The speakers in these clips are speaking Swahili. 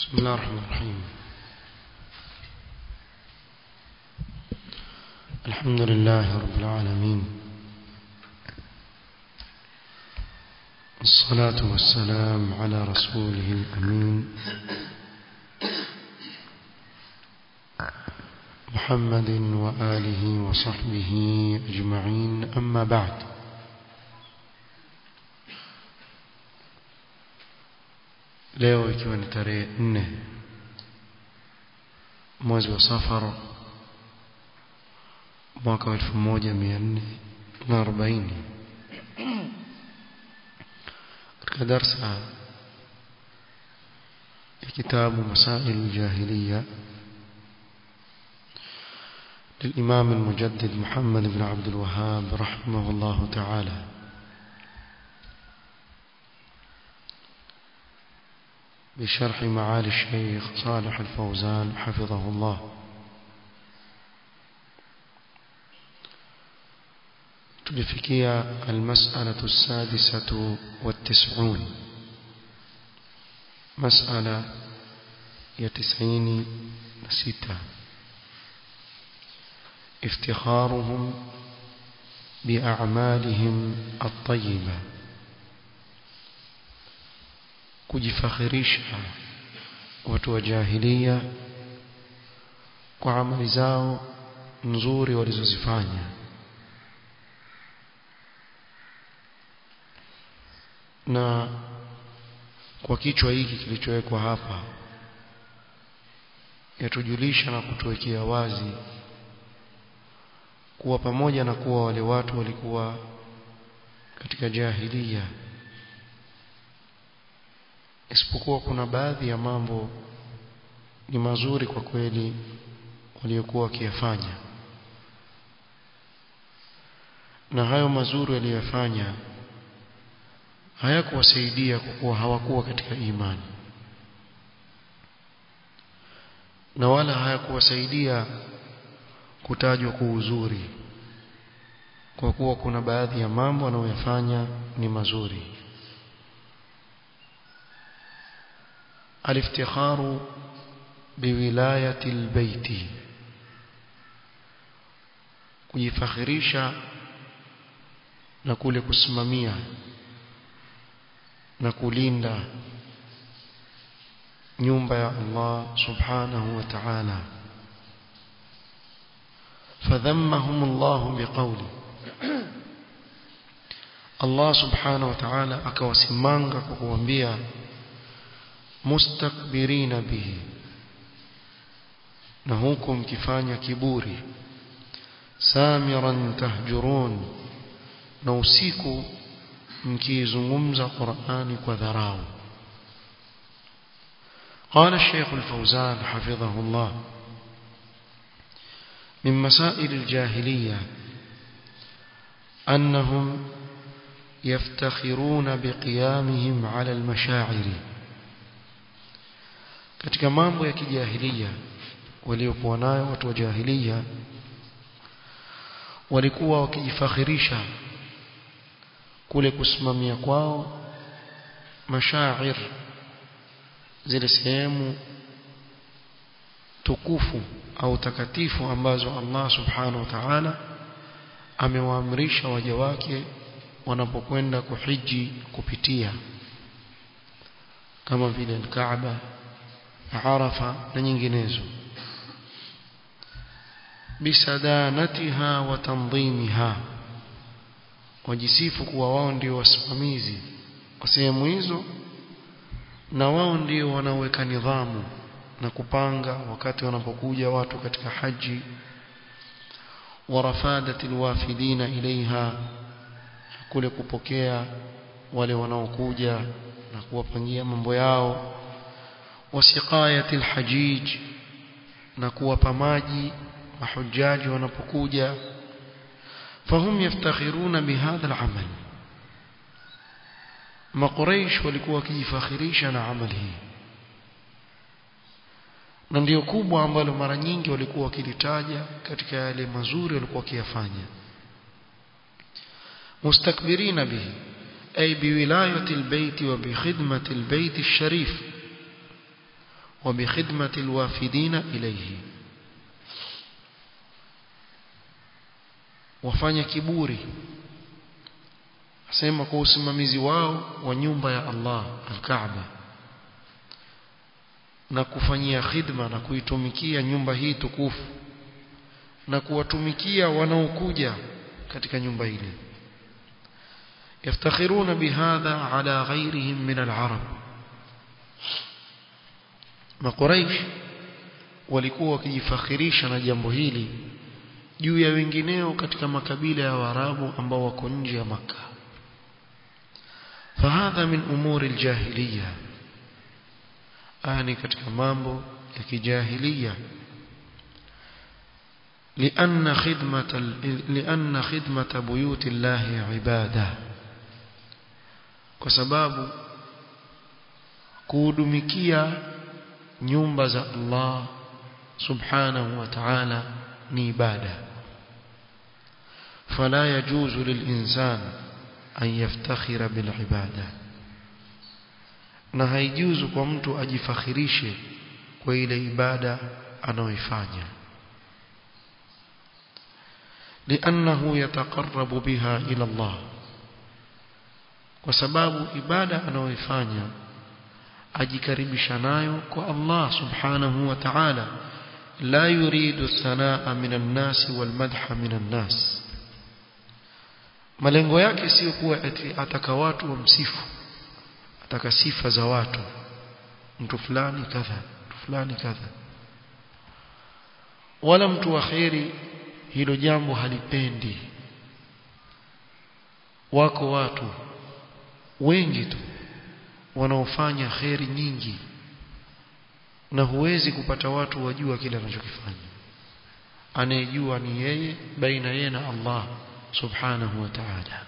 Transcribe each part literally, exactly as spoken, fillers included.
بسم الله الرحمن الرحيم. الحمد لله رب العالمين، الصلاة والسلام على رسوله الأمين محمد وآله وصحبه أجمعين، أما بعد. leo ikiwa ni tarehe nne mwezi wa Safar mwaka wa elfu moja mia nne na arobaini, katika darsa ya kitabu Masail al-Jahiliya للإمام المجدد محمد بن عبد الوهاب رحمه الله تعالى، بشرح معالي الشيخ صالح الفوزان حفظه الله. تلفكية المسألة السادسة والتسعون، مسألة يتسعين ستة، افتخارهم بأعمالهم الطيبة، kujifakhirisha watu wa jahiliya kwa amali zao nzuri walizozifanya. Na kwa kichwa hiki kilichowekwa hapa yatujulisha na kutuwekea wazi kuwa pamoja na kuwa wale watu walikuwa katika jahiliya, isipokuwa kuna baadhi ya mambo ni mazuri kwa kweli waliokuwa wakiyafanya, na hayo mazuri waliyofanya hayakuwasaidia kwa kuwa hawakuwa katika imani, na wala hayakuwasaidia kutajwa kwa uzuri, kwa kuwa kuna baadhi ya mambo wanayofanya ni mazuri. الافتخار بولاية البيت، kujifakhirisha na kule kusimamia na kulinda nyumba ya Allah subhanahu wa ta'ala. فذمهم الله بقوله، Allah subhanahu wa ta'ala akawasimanga kwa kuambia mustakbirina bihi, na huko mkifanya kiburi, samiran tahjurun, na usiku mkizungumza Qur'ani kwa dharau. قال الشيخ الفوزان حفظه الله: من مسائل الجاهلية أنهم يفتخرون بقيامهم على المشاعر. katika mambo ya kijahiliya waliokuwa nayo watu wa jahiliya, walikuwa wakijifakhirisha kule kusimamia kwao mashair, zile sehemu tukufu au takatifu ambazo Allah subhanahu wa ta'ala amewaamrisha waja wake wanapokwenda kuhiji kupitia, kama vile al-Kaaba, Arafa na nyinginezo. bisadanatiha wa tanzimiha, wajisifu kuwa wao ndio wasimamizi wa sehemu hizo, na wao ndio wanaoweka nidhamu na kupanga wakati wanapokuja watu katika haji. warafadatil wafidina ilaiha, kule kupokea wale wanaokuja na kuwapangia mambo yao. wasiqayatil hajij, na kuwapa maji mahujaji wanapokuja. fahum yaftakhiruna bihadha al-amal, Makuraish walikuwa wakijifakhirisha na amali hii, na ndio kubwa ambalo mara nyingi walikuwa wakilitaja katika yale mazuri walikuwa wakiyafanya. mustakbirina bihi ay biwilayati al-bayt wa bi khidmati al-bayt al-sharif, wa bi khidmati alwafidina ilayhi, wafanya kiburi asema kwa usimamizi wao wa nyumba ya Allah al-Kaaba na kufanyia khidma na kuitumikia nyumba hii tukufu na kuwatumikia wanaokuja katika nyumba ile. Yaftakhiruna bihadha ala ghayrihim min al-arab. Makuraish walikuwa wakijifakhirisha na jambo hili juu ya wengineo katika makabila ya Waarabu ambao wako nje ya Makkah. Fahadha min umuri al-jahiliya, ani katika mambo ya kijahiliya. لأن خدمة لأن خدمة بيوت الله عبادة, kwa sababu kuhudumikia nyumba za Allah subhanahu wa ta'ala ni ibada. فلا يجوز للإنسان أن يفتخر بالعبادة, na haijuzu kwa mtu ajifakhirishe kwa ile ibada anayoifanya. لأنه يتقرب بها إلى الله, kwa sababu ibada anayoifanya ajikaribisha nayo kwa Allah subhanahu wa ta'ala. la yuridu thanaa min an-nas wal madha min an-nas, malengo yake sio kuwa eti ataka watu wamsifu, ataka sifa za watu, mtu fulani kadha, mtu fulani kadha. Wala mtu wa khairi hilo jambo halipendi. Wako watu wengi tu wanaofanya khairi nyingi na huwezi kupata watu wajua kile anachokifanya. Anayejua ni yeye, baina yeye na Allah subhanahu wa ta'ala.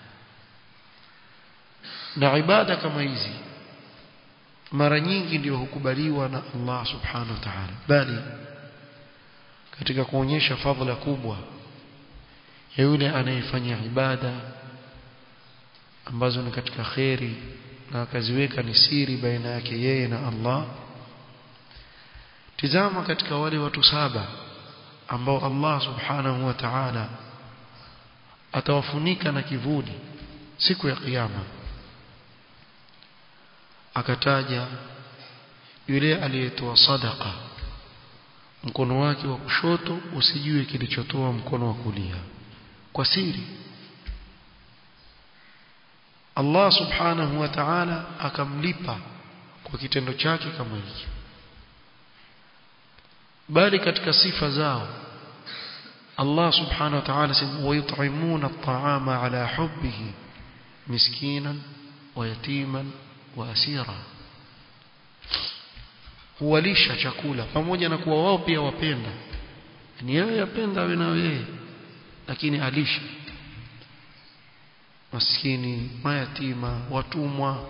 Na ibada kama hizi mara nyingi ndio hukubaliwa na Allah subhanahu wa ta'ala, bali katika kuonyesha fadhila kubwa ya yule anayefanya ibada ambazo ni katika khairi na akaziweka ni siri baina yake yeye na Allah. Tizama katika wale watu saba ambao Allah subhanahu wa ta'ala atawafunika na kivuli siku ya kiyama, akataja yule aliyetoa sadaqa, mkono wake wa kushoto usijue kilichotoa mkono wa kulia, kwa siri. Allah subhanahu wa ta'ala akamlipa kwa kitendo chake kama hiki. Bali katika sifa zao Allah subhanahu wa ta'ala sema wayut'imuna at-ta'ama ala hubbihi miskinan wa yatiman wa asira, huwalisha chakula pamoja na kuwa wao pia wapenda, ni yeye yapenda awe na yeye, lakini alisha maskini, mayatima, watumwa.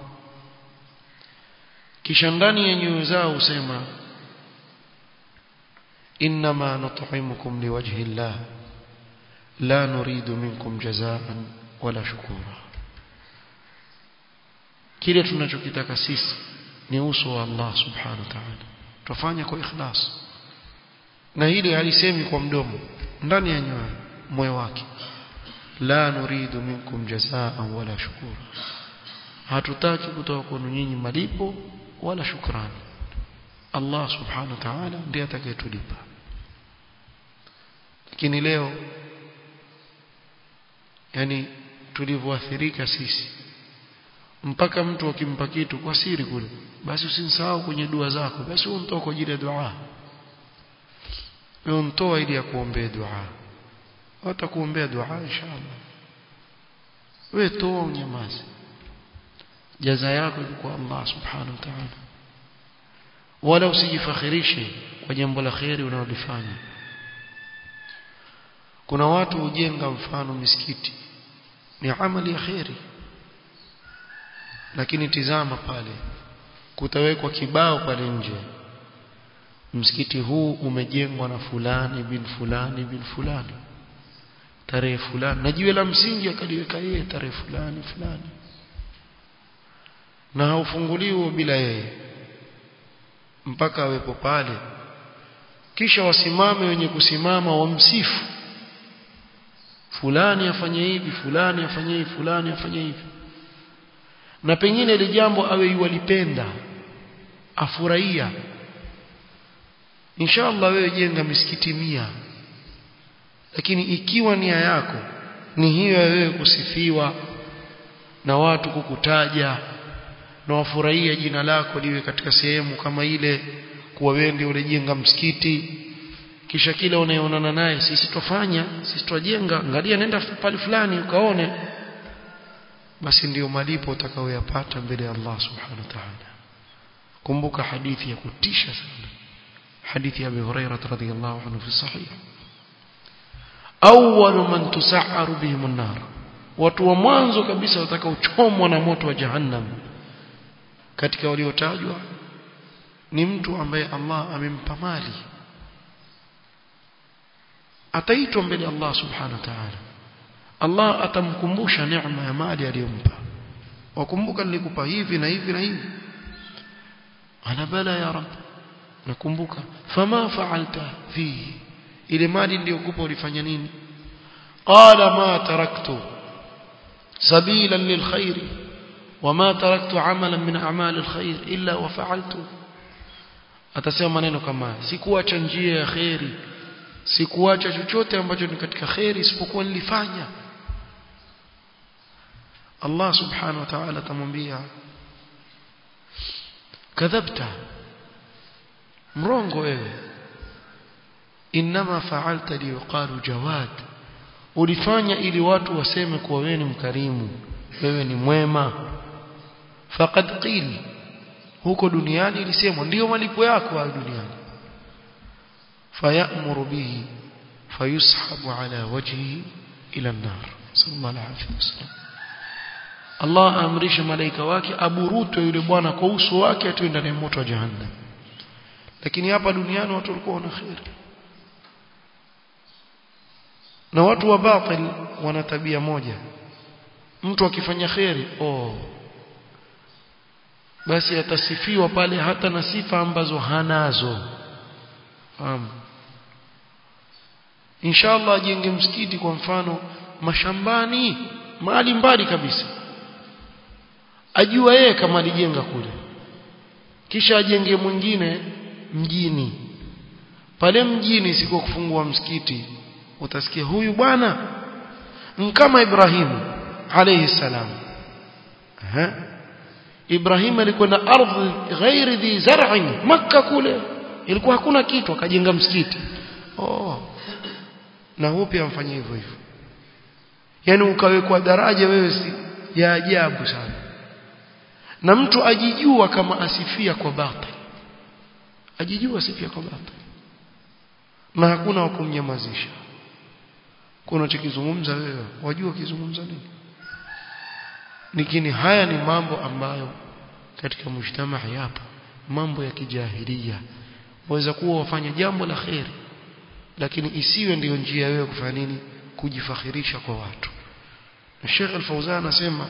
Kisha ndani ya nyoyo zao usema inma nut'imukum liwajhi Allah la nuridu minkum jazaan wala shukura, kile tunachokitaka sisi ni uso wa Allah subhanahu wa ta'ala, tufanye kwa ikhlas. Na hili halisemi kwa mdomo, ndani ya nyoyo moyo wake, la nuridu minkum jazaan wala shukura, hatutaki kutoka kwenu nyinyi malipo wala shukrani. Allah subhanahu wa ta'ala ndiye atakayetulipa. Lakini leo yani tulivyoathirika sisi, mpaka mtu akimpa kitu kwa siri kule, basi usinsahau kwenye dua zako, basi untoa kwa ajili ya dua, wewe untoa ili ya kuombea dua, watakuombea dua inshallah, wewe toa unyamaze, jaza yako iko kwa Allah subhanahu wa ta'ala. Wala usijifakhirishe kwa jambo la khairi unalofanya. Kuna watu hujenga mfano misikiti, ni amali ya khairi, lakini tizama pale kutawekwa kibao pale nje, msikiti huu umejengwa na fulani bin fulani bin fulani, tarehe fulani, na jiwe la msingi akaliweka yeye tarehe fulani fulani, na haufunguliwi bila yeye. mpaka awepo pale, kisha wasimame wenye kusimama wamsifu, fulani afanye hivi, fulani afanye hivi, fulani afanye hivi, na pengine ile jambo awe yualipenda, afurahia. Inshallah wewe jenga misikiti mia, lakini ikiwa nia yako ni hiyo wewe kusifiwa na watu kukutaja na wafurahia jina lako liwe katika sehemu kama ile, kuwa wewe ndio ulijenga msikiti, kisha kila unayeonana naye, sisi tufanya, sisi tujenga, angalia nenda pale fulani ukaone, basi ndio malipo utakayoyapata mbele ya Allah subhanahu wa ta'ala. Kumbuka hadithi ya kutisha sana, hadithi ya Abu Hurairah radhiyallahu anhu fi sahih, awwalu man tus'aru bihim an-nar, watu wa mwanzo kabisa watakaochomwa na moto wa jahannam katika waliotajwa ni mtu ambaye Allah amempa mali. Ataitwa mbele Allah subhanahu wa ta'ala, Allah atamkumbusha neema ya mali aliyompa, wakumbuka nilikupa hivi na hivi na hivi, ana bala ya rab, nakumbuka, fama fa'alta fihi, ile mali niliyokupa ulifanya nini? Qala ma taraktu sabilan lilkhair wama taraktu amalan min a'mal alkhair illa wa fa'altu. Atasema maneno kama, sikuacha njia ya khairi, sikuacha chochote ambacho ni katika khairi isipokuwa nilifanya. Allah subhanahu wa ta'ala tamwambia, kadhabta, mrongo wewe, inma fa'alta liyuqalu jawad, ulifanya ili watu waseme kuwa wewe ni mkarimu, wewe ni mwema. Faqad qil, huko duniani ilisemwa, ndio malipo yako hapa duniani. Fayamuru bihi fayushabu ala wajhihi ila an-nar, sallallahu alayhi wasallam. Allah amrisha malaika wake aburutwe yule bwana kwa uso wake atoe ndani ya moto wa jahannam. Lakini hapa duniani watu walikuwa wana khair, na watu wa batil wana tabia moja, mtu akifanya khairi, oh basi atasifiwa pale hata na sifa ambazo hanazo. Fahamu, inshallah ajenge msikiti kwa mfano mashambani, mahali mbali kabisa, ajua yeye kama alijenga kule, kisha ajenge mwingine mjini. Pale mjini siko kufungua msikiti, utasikia huyu bwana kama Ibrahim alayhi salam. Aha, Ibrahim alikwenda ardhi ghairi dhi zar'in, Makkah kule ilikuwa hakuna kitu, akajenga msikiti. Oh, na huyo pia amfanyia hivyo hivyo, yani ukawekwa daraja wewe, si ya ajabu sana. Na mtu ajijua kama asifia kwa batil, ajijua asifia kwa batil, na hakuna wa kumnyamazisha. Kuna chokizungumza wewe, wajua kizungumza nini? Lakini haya ni mambo ambayo katika mujtamaa yapo, mambo ya kijahilia. Waweza kuwa wafanya jambo la khairi, lakini isiwe ndio njia wewe kufanya nini, kujifakhirisha kwa watu. Sheikh Al-Fawzan anasema,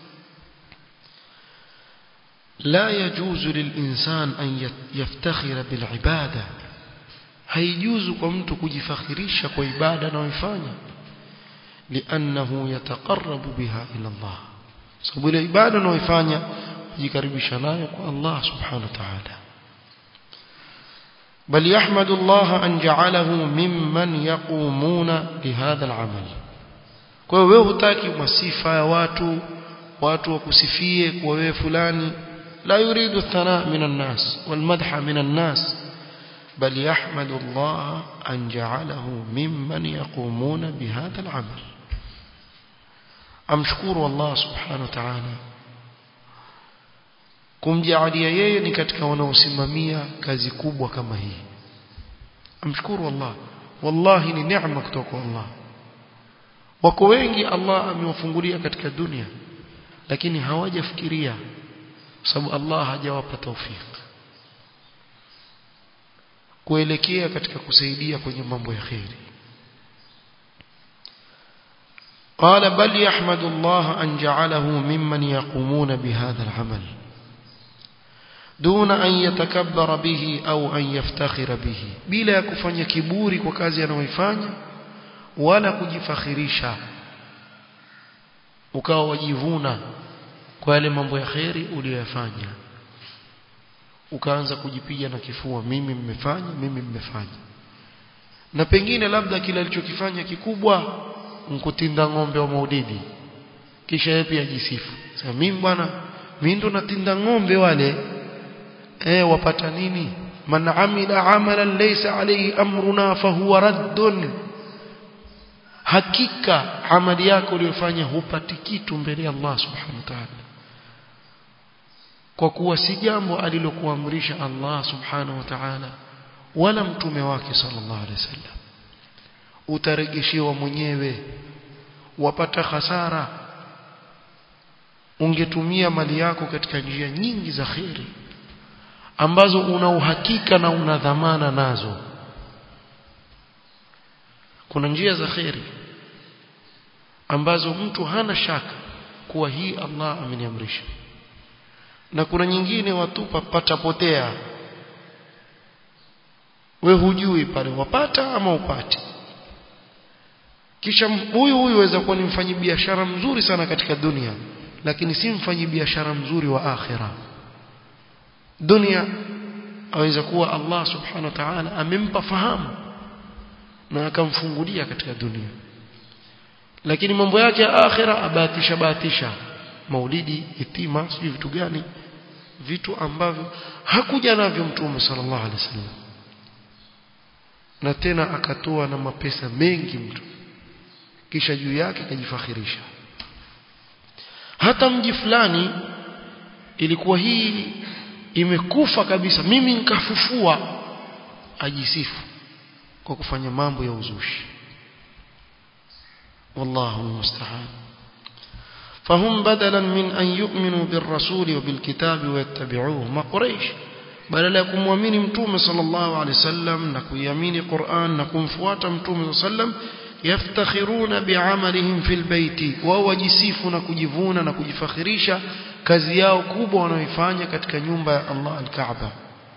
la yajuzu lilinsan an yaftakhira bilibada, haijuzu kwa mtu kujifakhirisha kwa ibada anayoifanya, liannahu yataqarrabu biha ila Allah, sababu ile ibada anayoifanya kujikaribisha nayo kwa Allah subhanahu wa ta'ala. bal yahmadu Allah an ja'alahu mimman yaqumuna bihadha al-amal. Kwa hiyo wewe hutaki masifa ya watu, watu wakusifie kwa wewe fulani, la yuridu thana min an-nas wal madha min an-nas, bal yahmadu Allah an ja'alahu mimman yaqumuna bihadha al-amal. Amshukuru Allah subhanahu wa ta'ala kumjaalia yeye ni katika wanaosimamia kazi kubwa kama hii. Amshukuru Allah, wallahi ni neema kutoka kwa Allah. Wako wengi Allah amewafungulia katika dunia, lakini hawajafikiria, sababu Allah hajawapa taufik kuelekea katika kusaidia kwenye mambo ya khairi. قال بل يحمد الله أن جعله ممن يقومون بهذا العمل duna an yatakabbara bihi au an yaftakhira bihi, bila ya kufanya kiburi kwa kazi anayoifanya wala kujifakhirisha ukawa wajivuna kwa yale mambo ya khairi uliyofanya, ukaanza kujipiga na kifua, mimi mmefanya mimi mmefanya. Na pengine labda kile alichokifanya kikubwa nkutinda ng'ombe wa maulidi, kisha yeye pia jisifu, sasa mimi bwana mimi ndo natinda ng'ombe wale. Eh, wapata nini? Man amila amalan laysa alayhi amruna fahuwa raddun, hakika amali yako uliyofanya hupati kitu mbele ya Allah subhanahu wa ta'ala, kwa kuwa si jambo alilokuamrisha Allah subhanahu wa ta'ala wala mtume wake sallallahu alaihi wasallam. Utarejeshewa mwenyewe, wapata hasara. Ungetumia mali yako katika njia nyingi za khairi ambazo una uhakika na una dhamana nazo. Kuna njia za khairi ambazo mtu hana shaka kuwa hii Allah ameniamrisha, na kuna nyingine watupa patapotea, we hujui pale wapata ama upati. Kisha huyu huyu waweza kuwa ni mfanyi biashara mzuri sana katika dunia, lakini si mfanyi biashara mzuri wa akhira. Dunia aweza kuwa Allah subhanahu wa ta'ala amempa fahamu na akamfungulia katika dunia, lakini mambo yake ya akhira abatisha batisha, maulidi, itima, sijui vitu gani, vitu ambavyo hakuja navyo mtume sallallahu alaihi wasallam, na tena akatoa na mapesa mengi mtu, kisha juu yake kajifakhirisha. Hata mji fulani ilikuwa hii imekufa kabisa, mimi nikafufua, ajisifu kwa kufanya mambo ya uzushi. wallahu musta'an. فهم بدلا من أن يؤمنوا بالرسول وبالكتاب ويتبعوه، ما قريش بدل ya kumwamini mtume sallallahu alaihi wasallam na kuiamini Qur'an na kumfuata mtume sallam, yaftakhiruna bi'amalihim fil baiti, wao wajisifu na kujivuna na kujifakhirisha kazi yao kubwa wanaoifanya katika nyumba ya Allah al-Kaaba.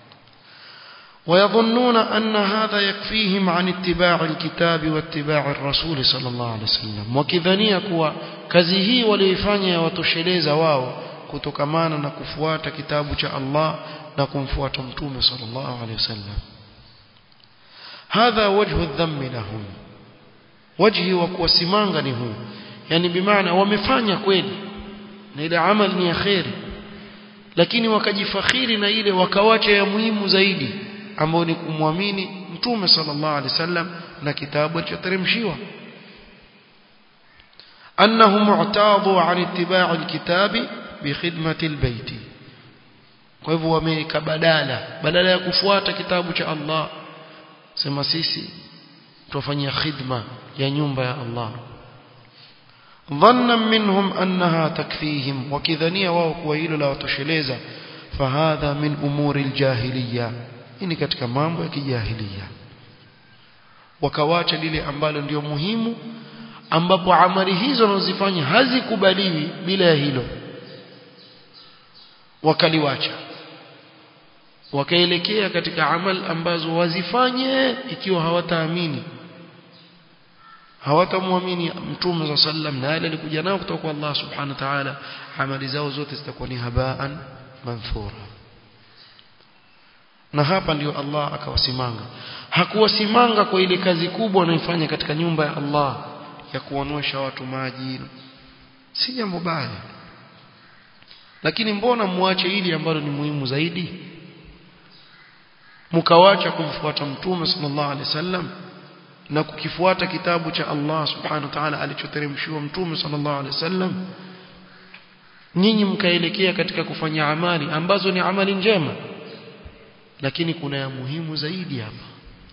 ويظنون أن هذا يكفيهم عن اتباع الكتاب واتباع الرسول صلى الله عليه وسلم، وكذانيا kuwa kazi hii walioifanya watosheleza wao kutokamana na kufuata kitabu cha Allah na kumfuata mtume sallallahu alaihi wasallam. هذا وجه الذم لهم، wajhi wa kuwasimanga ni huu, yani bimaana wamefanya kweli na ile amali ni ya khairi, lakini wakajifakhiri na ile wakawacha ya muhimu zaidi ambao ni kumwamini mtume sallallahu alaihi wasallam na kitabu alichoteremshiwa. annahum mu'tadu 'an ittiba' alkitabi bi khidmati albayt, kwa hivyo wameka badala badala ya kufuata kitabu cha Allah, sema sisi tufanyia khidma ya nyumba ya Allah. dhanna minhum annaha takfihim, wakidhania wao kuwa hilo la watosheleza. fahadha min umuri aljahiliya, ini katika mambo ya kijahilia. Wakawacha lile ambalo ndio muhimu, ambapo amali hizo wanazofanya hazikubaliwi bila ya hilo, wakaliwacha wakaelekea katika amal ambazo wazifanye ikiwa hawataamini, hawatamwamini mtume wa sallam na yale alikuja nao kutoka kwa Allah subhanahu wa ta'ala, amali zao zote zitakuwa ni habaan manthura. Na hapa ndio Allah akawasimanga. Hakuwasimanga kwa ile kazi kubwa wanaifanya katika nyumba ya Allah ya kuwanuesha watu maji, si jambo baya, lakini mbona muache hili ambalo ni muhimu zaidi, mkawacha kumfuata mtume sallallahu alaihi wasallam na kukifuata kitabu cha Allah subhanahu wa ta'ala alichoteremshiwa mtume sallallahu alaihi wasallam, nyinyi mkaelekea katika kufanya amali ambazo ni amali njema, lakini kuna ya muhimu zaidi hapa.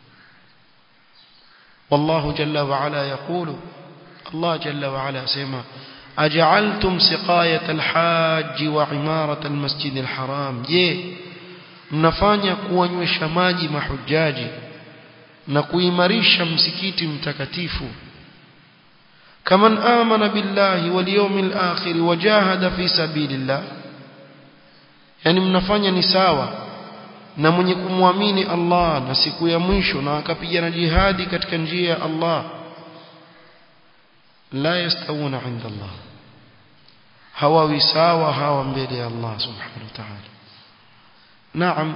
wallahu jalla wa ala yaqulu, Allah jalla wa ala sema, aj'altum siqayat alhajj wa imarat almasjid alharam, je mnafanya kuwanywesha maji mahujaji na kuimarisha msikiti mtakatifu, kaman amana billahi wal yawmil akhir wajahada fi sabilillah, yani mnafanya ni sawa na mwenye kumwamini Allah na siku ya mwisho na akapigana jihadi katika njia ya Allah la yastawuna inda Allah hawawi sawa hawa mbele ya Allah subhanahu wa ta'ala. Naam,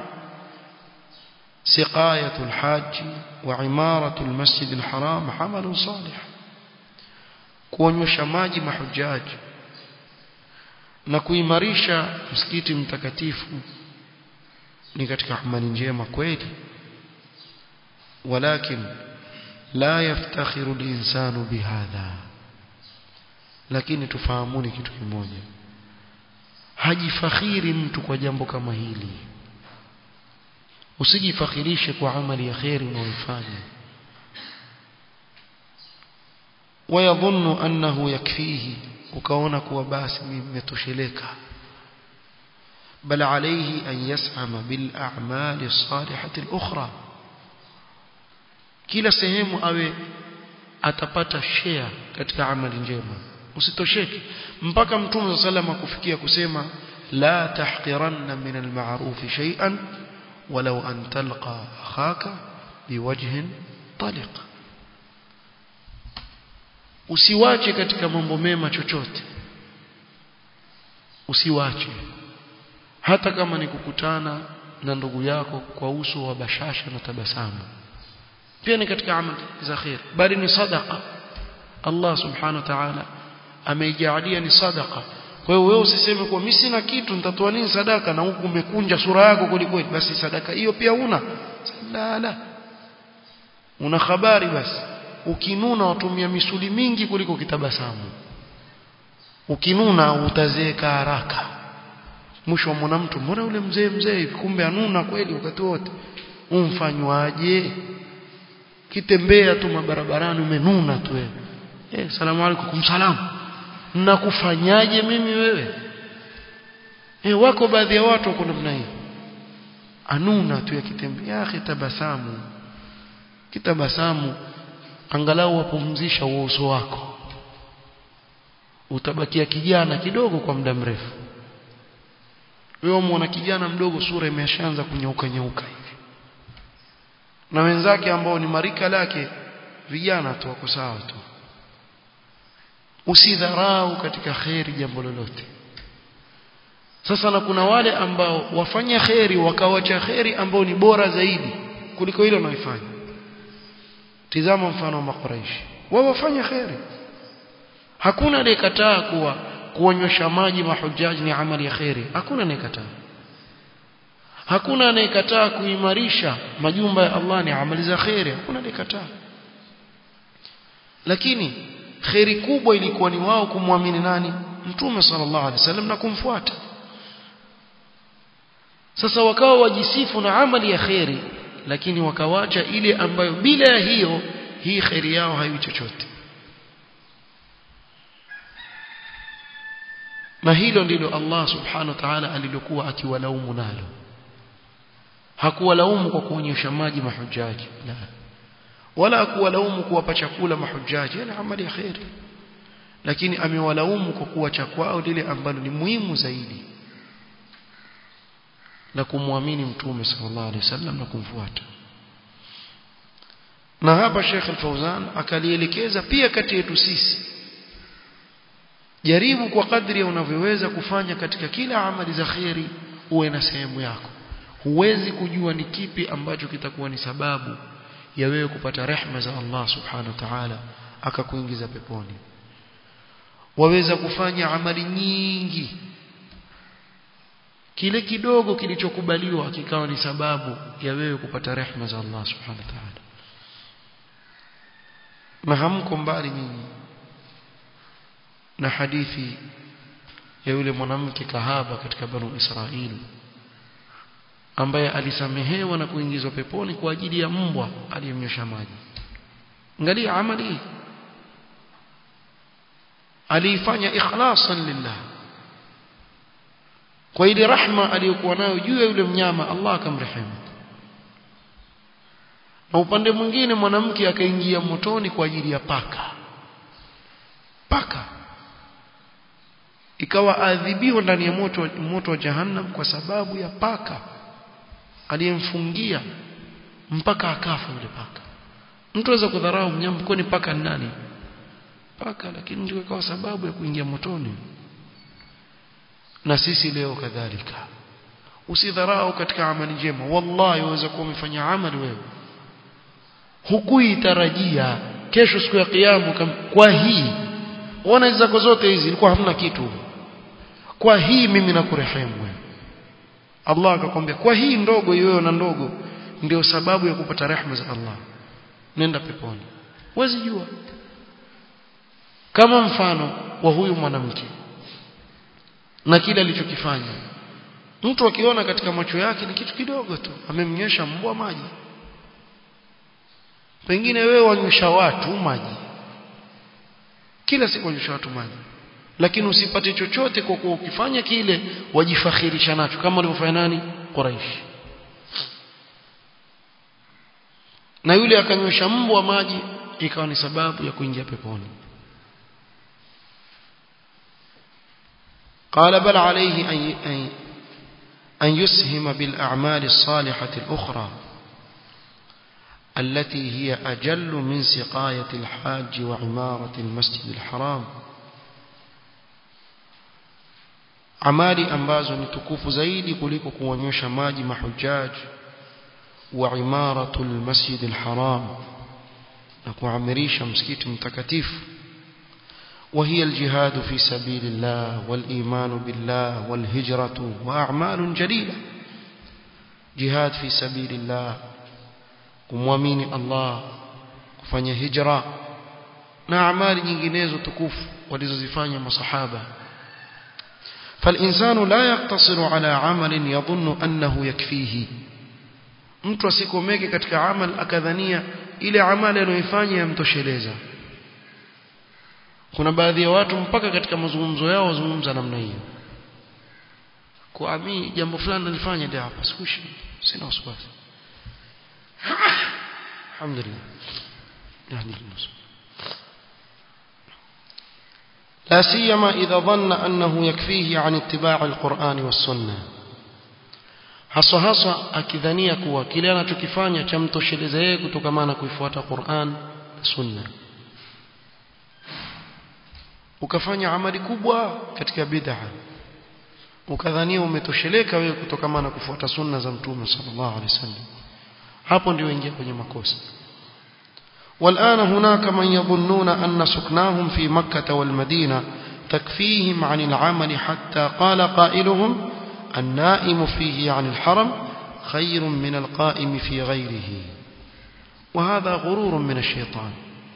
سقاية الحاج وعمارة المسجد الحرام عمل صالح kuonyesha maji mahujaji na kuimarisha msikiti mtakatifu ni katika amali njema kweli, walakin la yaftakhiru al-insanu bihadha, lakini tufahamuni kitu kimoja, hajifakhiri mtu kwa jambo kama hili. Usijifakhirishe kwa amali ya khairi unayoifanya wayadhunnu annahu yakfihi, ukaona kuwa basi mimi nimetosheleka, bal alayhi an yas'ama bil a'mali as-salihati al-ukhra, kila sehemu awe atapata share katika amali njema. Usitosheke mpaka Mtume sallallahu kufikia kusema la tahqiranna min al-ma'ruf shay'an walau an talqa akhaka biwajhin taliq, usiwache katika mambo mema chochote, usiwache hata kama ni kukutana na ndugu yako kwa uso wa bashasha na tabasamu, pia ni katika amali za khair, bali ni sadaqa. Allah subhanahu wa ta'ala ameijalia ni sadaqa. Kwa hiyo wewe usiseme kwa mimi sina kitu nitatoa nini sadaka, na huku umekunja sura yako kulikweli, basi sadaka hiyo pia una la la una habari. Basi ukinuna watumia misuli mingi kuliko kitabasamu. Ukinuna utazeeka haraka, mwisho wa mwana mtu, mbona yule mzee mzee hivi, kumbe anuna kweli wakati wote. Umfanywaje? Kitembea tu mabarabarani umenuna tu wewe, eh salamu alaykum, salamu, nakufanyaje mimi wewe? Eh wako baadhi ya watu wako namna hiyo, anuna tu yakitembea. Akhi, tabasamu, kitabasamu angalau wapumzisha uso wako, utabakia kijana kidogo kwa muda mrefu. Wewe muona kijana mdogo sura imeshaanza kunyauka nyauka hivi, na wenzake ambao ni marika lake vijana tu wako sawa tu. Usidharau katika khairi jambo lolote. Sasa na kuna wale ambao wafanya khairi wakawacha khairi ambao ni bora zaidi kuliko ile wanaifanya. Tizama mfano wa Makuraishi, wao wafanya khairi, hakuna aliyekataa kuwa kuonyesha maji mahujaji ni amali ya khairi, hakuna anayekataa. Hakuna anayekataa kuimarisha majumba ya Allah ni amali za khairi, hakuna anayekataa. Lakini khairi kubwa ilikuwa ni wao kumwamini nani? Mtume sallallahu alaihi wasallam na kumfuata. Sasa wakawa wajisifu na amali ya khairi, lakini wakawacha ile ambayo bila ya hiyo hii khairi yao haiwi chochote. Na hilo ndilo Allah subhanahu wa ta'ala alilokuwa akiwalaumu nalo. Hakuwalaumu kwa kuonyesha maji mahujaji, la, wala hakuwalaumu kuwapa chakula mahujaji, ni amali ya khairi, lakini amewalaumu kwa kuacha kwao lile ambalo ni muhimu zaidi, na kumwamini Mtume sallallahu alaihi wasallam na kumfuata. Na hapa Sheikh Al-Fauzan akalielekeza pia kati yetu sisi, jaribu kwa kadri unavyoweza kufanya katika kila amali za khairi uwe na sehemu yako. Huwezi kujua ni kipi ambacho kitakuwa ni sababu ya wewe kupata rehema za Allah subhanahu wa ta'ala akakuingiza peponi. Waweza kufanya amali nyingi, kile kidogo kilichokubaliwa kikawa ni sababu ya wewe kupata rehema za Allah subhanahu wa ta'ala. Na hamko mbali nyinyi na hadithi ya yule mwanamke kahaba katika Banu Israili ambaye alisamehewa na kuingizwa peponi kwa ajili ya mbwa aliyemnyosha maji. Angalia amali aliifanya ikhlasan lillah, kwa ile rahma aliyokuwa nayo juu ya yule mnyama Allah akamrehemu. Na upande mwingine mwanamke akaingia motoni kwa ajili ya paka. Paka ikawa adhibiwa ndani ya moto moto wa jahannam kwa sababu ya paka aliyemfungia mpaka akafa yule paka. Mtu aweza kudharau mnyama, kwani paka ni nani? Paka, lakini ndio ikawa sababu ya kuingia motoni. Na sisi leo kadhalika, usidharau katika amali njema. Wallahi waweza kuwa umefanya amali wewe hukuitarajia, kesho siku ya kiyama kwa hii ona zako zote hizi ilikuwa hamna kitu, kwa hii mimi nakurehemu wewe. Allah akakwambia kwa hii ndogo hiyo na ndogo ndio sababu ya kupata rehema za Allah, nenda peponi. Huwezi jua. Kama mfano wa huyu mwanamke na kile alichokifanya, mtu akiona katika macho yake ni kitu kidogo tu, amemnyesha mbwa maji, pengine wewe wanyosha watu maji kila siku, wanyosha watu maji, lakini usipate chochote kwa kuwa ukifanya kile wajifakhirisha nacho, kama walivyofanya nani? Quraish. Na yule akanyosha mbwa maji ikawa ni sababu ya kuingia peponi. قال بل عليه أن أن يسهم بالأعمال الصالحة الأخرى التي هي أجل من سقاية الحاج وعمارة المسجد الحرام. amali ambazo ni tukufu zaidi kuliko kuonyesha maji mahujaji wa imaratul masjidil haram, na kuamirisha msikiti mtakatifu. وهي الجهاد في سبيل الله والإيمان بالله والهجرة وأعمال جليلة. جهاد في سبيل الله kumwamini Allah, kufanya hijra na amali nyinginezo tukufu walizozifanya masahaba. فالإنسان لا يقتصر على عمل يظن أنه يكفيه. mtu asikomeke katika amal akadhania ile amali anayoifanya yamtosheleza. Kuna baadhi ya watu mpaka katika mazungumzo yao wazungumza namna hiyo, kwa mimi jambo fulani nilifanya ndio hapa sikuishi, sina wasiwasi, alhamdulillah yani nusu. لا سيما إذا ظن أنه يكفيه عن اتباع القرآن والسنة. haswa haswa akidhania kuwa kile anachokifanya chamtosheleza yeye kutokana na kuifuata Qur'an na Sunna. Ukafanya amali kubwa katika bid'a, ukadhania umetosheleka wewe kutokana na kufuata sunna za Mtume sallallahu alaihi wasallam, hapo ndio ingia kwenye makosa. والآن هناك من يظنون أن سكناهم في مكة والمدينة تكفيهم عن العمل، حتى قال قائلهم النائم فيه عن الحرم خير من القائم في غيره. وهذا غرور من الشيطان.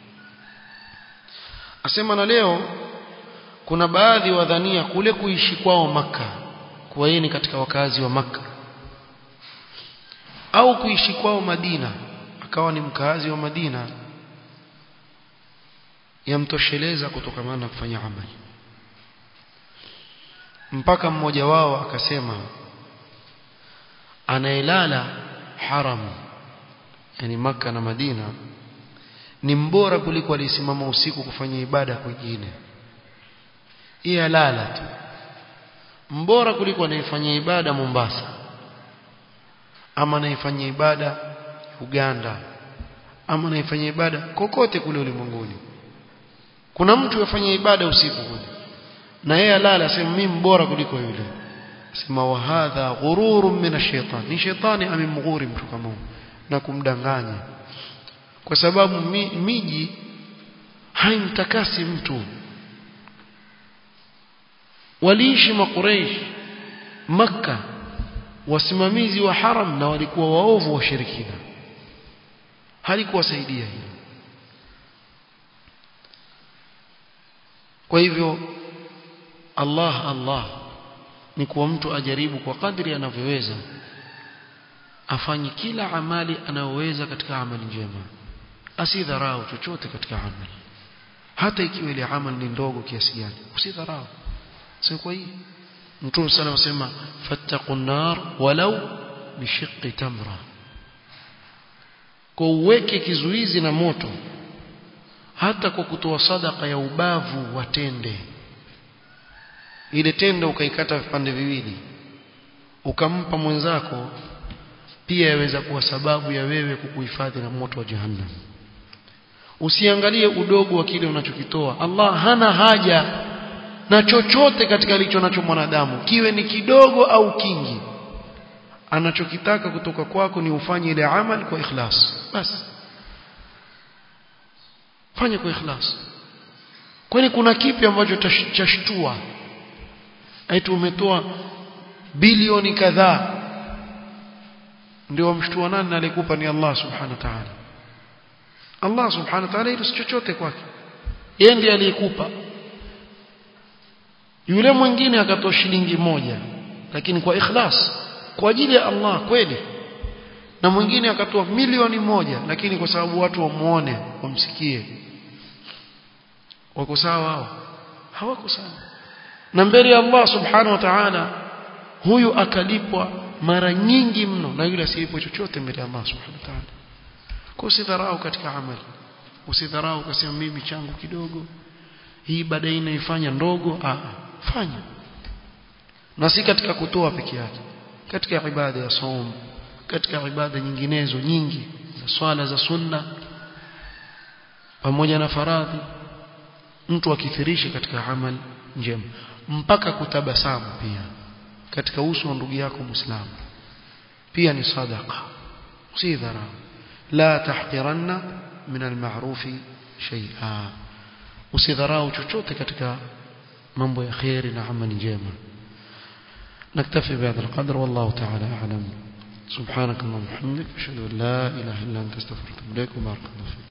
أسمعنا leo kuna baadhi wadhania kule kuishi kwao Makka, kwa yeye ni katika wakazi wa Makka, au kuishi kwao Madina akawa ni mkazi wa Madina, yamtosheleza kutokana na kufanya amali. Mpaka mmoja wao akasema anaelala haram, yani Makka na Madina, ni mbora kuliko alisimama usiku kufanya ibada kwingine. Yeye alala tu, mbora kuliko anayefanya ibada Mombasa ama anayefanya ibada Uganda ama anayefanya ibada kokote kule ulimwenguni. Kuna mtu yafanya ibada usiku kule na yeye alala, asema mimi mbora kuliko yule. Sema wa hadha ghururun min ash-shaytan. Ni shetani amemghuri mtu kama huyo na kumdanganya, kwa sababu miji haimtakasi mtu. Waliishi makuraish Makka wasimamizi wa haram, na walikuwa waovu washirikina, halikuwasaidia hilo. Kwa hivyo Allah Allah ni kwa mtu ajaribu kwa kadri anavyoweza, afanye kila amali anayoweza katika amali njema, asidharau chochote katika amali, hata ikiwa ile amali ni ndogo kiasi gani, usidharau. Sio kwa hii Mtume sana wasema fattaqun nar walau bishiqqi tamra, kwa uweke kizuizi na moto hata kwa kutoa sadaka ya ubavu watende. ile tende ukaikata vipande viwili ukampa mwenzako pia yaweza kuwa sababu ya wewe kukuhifadhi na moto wa jahannam. Usiangalie udogo wa kile unachokitoa. Allah hana haja na chochote katika alicho nacho mwanadamu, kiwe ni kidogo au kingi. Anachokitaka kutoka kwako ni ufanye ile amal kwa ikhlas. Basi fanya kwa ikhlas. Kwani kuna kipi ambacho chashtua? Eti umetoa bilioni kadhaa ndio wamshtua nani? Alikupa ni Allah subhanahu wa ta'ala. Allah subhanahu wa ta'ala si chochote kwake, yeye ndiye aliyekupa. Yule mwingine akatoa shilingi moja lakini kwa ikhlas kwa ajili ya Allah kweli, na mwingine akatoa milioni moja lakini kwa sababu watu wamuone wamsikie. Wako sawa wao? Hawako sawa. Na mbele ya Allah subhanahu wa ta'ala huyu akalipwa mara nyingi mno na yule asiyepwa chochote mbele ya Allah subhanahu wa ta'ala. Kwa usidharau katika amali, usidharau ukasema mimi changu kidogo, hii baadaye inaifanya ndogo. Ah, fanya. Na si katika kutoa peke yake, katika ibada ya saum, katika ibada nyinginezo nyingi za swala za sunna pamoja na faradhi, mtu akithirishe katika amali njema mpaka kutabasamu pia katika uso wa ndugu yako Muislamu pia ni sadaqa. Si dharau. La tahqiranna min al-ma'rufi shay'a, usidharau chochote katika mambo ya khairi na amali njema. نكتفي بهذا القدر والله تعالى أعلم. سبحانك اللهم وبحمدك أشهد أن لا إله إلا أنت أستغفرك وأتوب إليك وبارك الله فيك.